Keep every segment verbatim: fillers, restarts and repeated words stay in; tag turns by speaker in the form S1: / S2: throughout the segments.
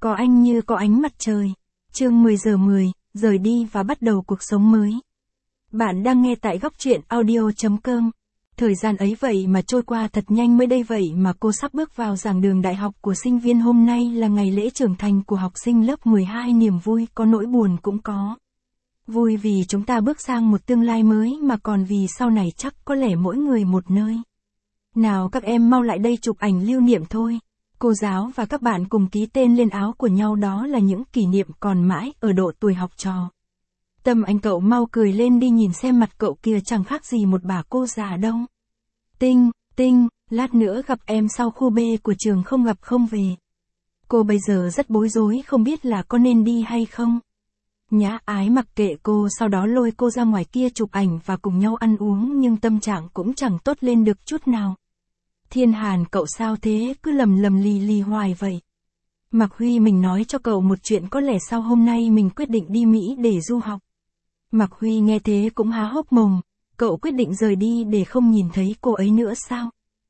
S1: Có anh như có ánh mặt trời. Chương mười giờ mười, rời đi và bắt đầu cuộc sống mới. Bạn đang nghe tại góc truyện audio chấm com. Thời gian ấy vậy mà trôi qua thật nhanh mới đây vậy mà cô sắp bước vào giảng đường đại học của sinh viên. Hôm nay là ngày lễ trưởng thành của học sinh lớp mười hai, niềm vui có nỗi buồn cũng có. Vui vì chúng ta bước sang một tương lai mới mà còn vì sau này chắc có lẽ mỗi người một nơi. Nào các em mau lại đây chụp ảnh lưu niệm thôi. Cô giáo và các bạn cùng ký tên lên áo của nhau, đó là những kỷ niệm còn mãi ở độ tuổi học trò. Tâm anh cậu mau cười lên đi, nhìn xem mặt cậu kìa, chẳng khác gì một bà cô già đâu. Tinh, Tinh, lát nữa gặp em sau khu B của trường, không gặp không về. Cô bây giờ rất bối rối không biết là có nên đi hay không. Nhã Ái mặc kệ cô, sau đó lôi cô ra ngoài kia chụp ảnh và cùng nhau ăn uống, nhưng tâm trạng cũng chẳng tốt lên được chút nào. Thiên Hàn, cậu sao thế, cứ lầm lầm lì lì hoài vậy. Mạc Huy, mình nói cho cậu một chuyện, có lẽ sau hôm nay mình quyết định đi Mỹ để du học. Mạc Huy nghe thế cũng há hốc mồm, cậu quyết định rời đi để không nhìn thấy cô ấy nữa sao?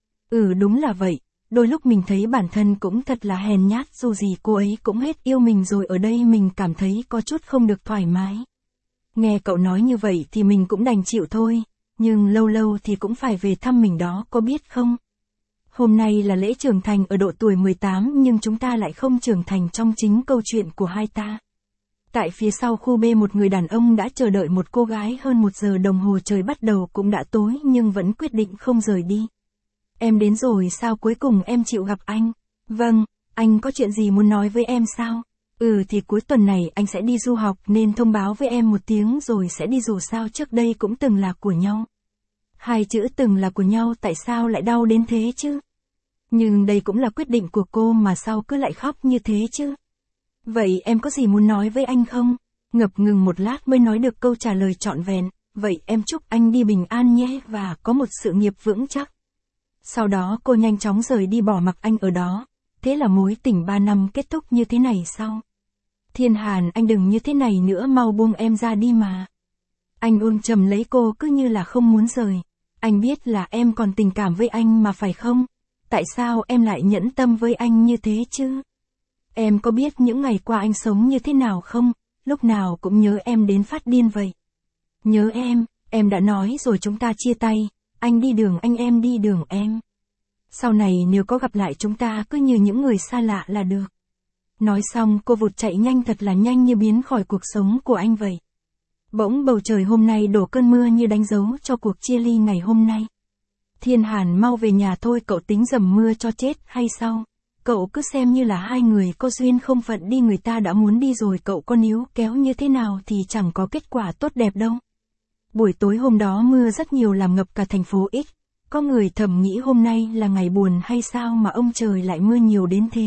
S1: Ừ, đúng là vậy, đôi lúc mình thấy bản thân cũng thật là hèn nhát, dù gì cô ấy cũng hết yêu mình rồi, ở đây mình cảm thấy có chút không được thoải mái. Nghe cậu nói như vậy thì mình cũng đành chịu thôi, nhưng lâu lâu thì cũng phải về thăm mình đó, có biết không? Hôm nay là lễ trưởng thành ở độ tuổi mười tám, nhưng chúng ta lại không trưởng thành trong chính câu chuyện của hai ta. Tại phía sau khu B, một người đàn ông đã chờ đợi một cô gái hơn một giờ đồng hồ, trời bắt đầu cũng đã tối nhưng vẫn quyết định không rời đi. Em đến rồi sao, cuối cùng em chịu gặp anh? Vâng, anh có chuyện gì muốn nói với em sao? Ừ thì cuối tuần này anh sẽ đi du học nên thông báo với em một tiếng rồi sẽ đi, dù sao trước đây cũng từng là của nhau. Hai chữ từng là của nhau tại sao lại đau đến thế chứ? Nhưng đây cũng là quyết định của cô mà sao cứ lại khóc như thế chứ? Vậy em có gì muốn nói với anh không? Ngập ngừng một lát mới nói được câu trả lời trọn vẹn. Vậy em chúc anh đi bình an nhé và có một sự nghiệp vững chắc. Sau đó cô nhanh chóng rời đi, bỏ mặc anh ở đó. Thế là mối tình ba năm kết thúc như thế này sao? Thiên Hàn, anh đừng như thế này nữa, mau buông em ra đi mà. Anh ôm chầm lấy cô cứ như là không muốn rời. Anh biết là em còn tình cảm với anh mà phải không? Tại sao em lại nhẫn tâm với anh như thế chứ? Em có biết những ngày qua anh sống như thế nào không? Lúc nào cũng nhớ em đến phát điên vậy. Nhớ em, em đã nói rồi chúng ta chia tay. Anh đi đường anh, em đi đường em. Sau này nếu có gặp lại chúng ta cứ như những người xa lạ là được. Nói xong cô vụt chạy nhanh, thật là nhanh, như biến khỏi cuộc sống của anh vậy. Bỗng bầu trời hôm nay đổ cơn mưa như đánh dấu cho cuộc chia ly ngày hôm nay. Thiên Hàn, mau về nhà thôi, cậu tính dầm mưa cho chết hay sao? Cậu cứ xem như là hai người có duyên không phận đi, người ta đã muốn đi rồi, cậu có níu kéo như thế nào thì chẳng có kết quả tốt đẹp đâu. Buổi tối hôm đó mưa rất nhiều làm ngập cả thành phố X. Có người thầm nghĩ hôm nay là ngày buồn hay sao mà ông trời lại mưa nhiều đến thế.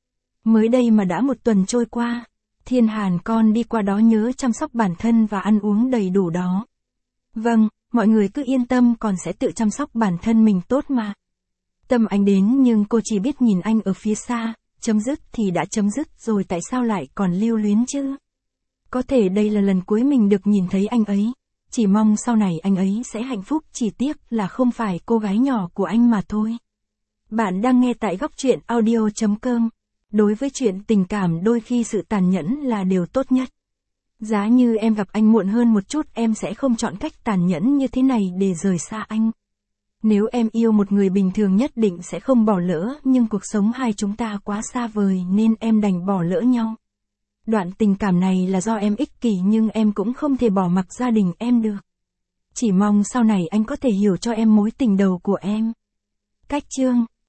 S1: Mới đây mà đã một tuần trôi qua. Thiên Hàn, con đi qua đó nhớ chăm sóc bản thân và ăn uống đầy đủ đó. Vâng, mọi người cứ yên tâm, con sẽ tự chăm sóc bản thân mình tốt mà. Tâm anh đến nhưng cô chỉ biết nhìn anh ở phía xa, chấm dứt thì đã chấm dứt rồi, tại sao lại còn lưu luyến chứ? Có thể đây là lần cuối mình được nhìn thấy anh ấy, chỉ mong sau này anh ấy sẽ hạnh phúc, chỉ tiếc là không phải cô gái nhỏ của anh mà thôi. Bạn đang nghe tại góc truyện audio chấm com. Đối với chuyện tình cảm đôi khi sự tàn nhẫn là điều tốt nhất. Giá như em gặp anh muộn hơn một chút, em sẽ không chọn cách tàn nhẫn như thế này để rời xa anh. Nếu em yêu một người bình thường nhất định sẽ không bỏ lỡ, nhưng cuộc sống hai chúng ta quá xa vời nên em đành bỏ lỡ nhau. Đoạn tình cảm này là do em ích kỷ nhưng em cũng không thể bỏ mặc gia đình em được. Chỉ mong sau này anh có thể hiểu cho em mối tình đầu của em. Cách chương